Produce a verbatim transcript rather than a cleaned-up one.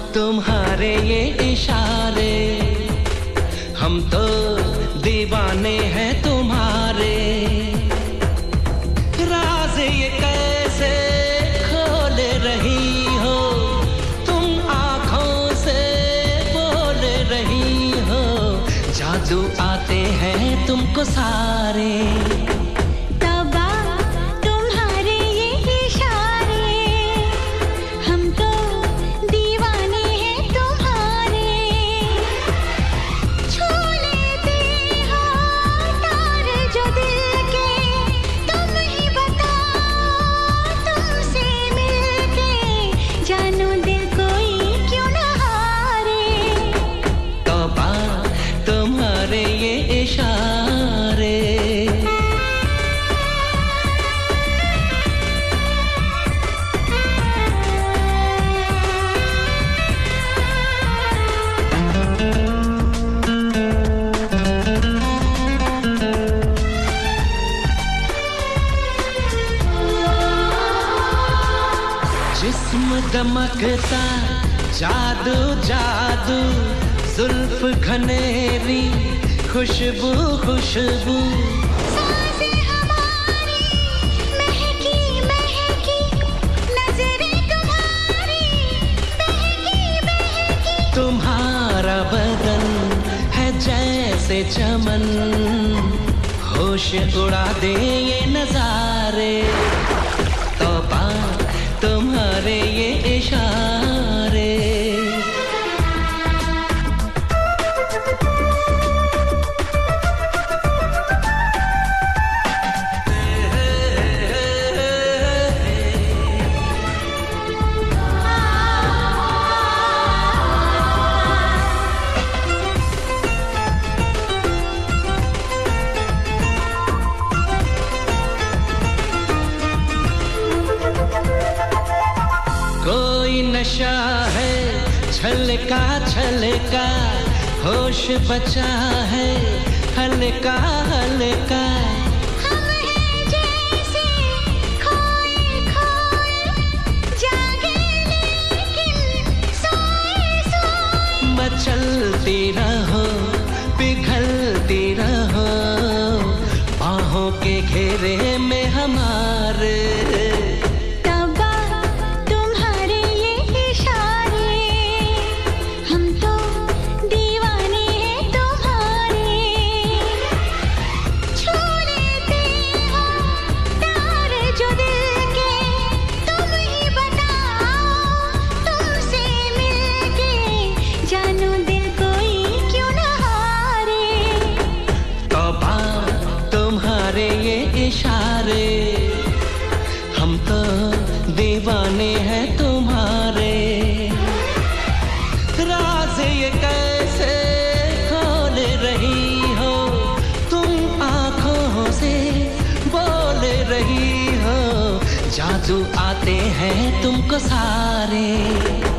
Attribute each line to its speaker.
Speaker 1: तुम्हारे ये इशारे, हम तो दीवाने हैं तुम्हारे। राज ये कैसे खोल रही हो तुम, आँखों से बोल रही हो, जादू आते हैं तुमको सारे। जिस्म दमकता जादू जादू, जुल्फ घनेरी खुशबू खुशबू,
Speaker 2: सांसें हमारी महकी महकी, नजरें तुम्हारी बहकी बहकी।
Speaker 1: तुम्हारा बदन है जैसे चमन, होश उड़ा दे ये नजारे। तौबा तुम्हारे ये इशारे। कोई नशा है छलका छलका, होश बचा है हल्का हल्का।
Speaker 2: हम हैं जैसे खोए खोए, जागे लेकिन सोए सोए।
Speaker 1: मचलती रहो पिघलती रहो, बाहों के घेरे में हमारे। इशारे, हम तो दीवाने हैं तुम्हारे। राज ये कैसे खोल रही हो तुम, आँखों से बोल रही हो, जादू आते हैं तुमको सारे।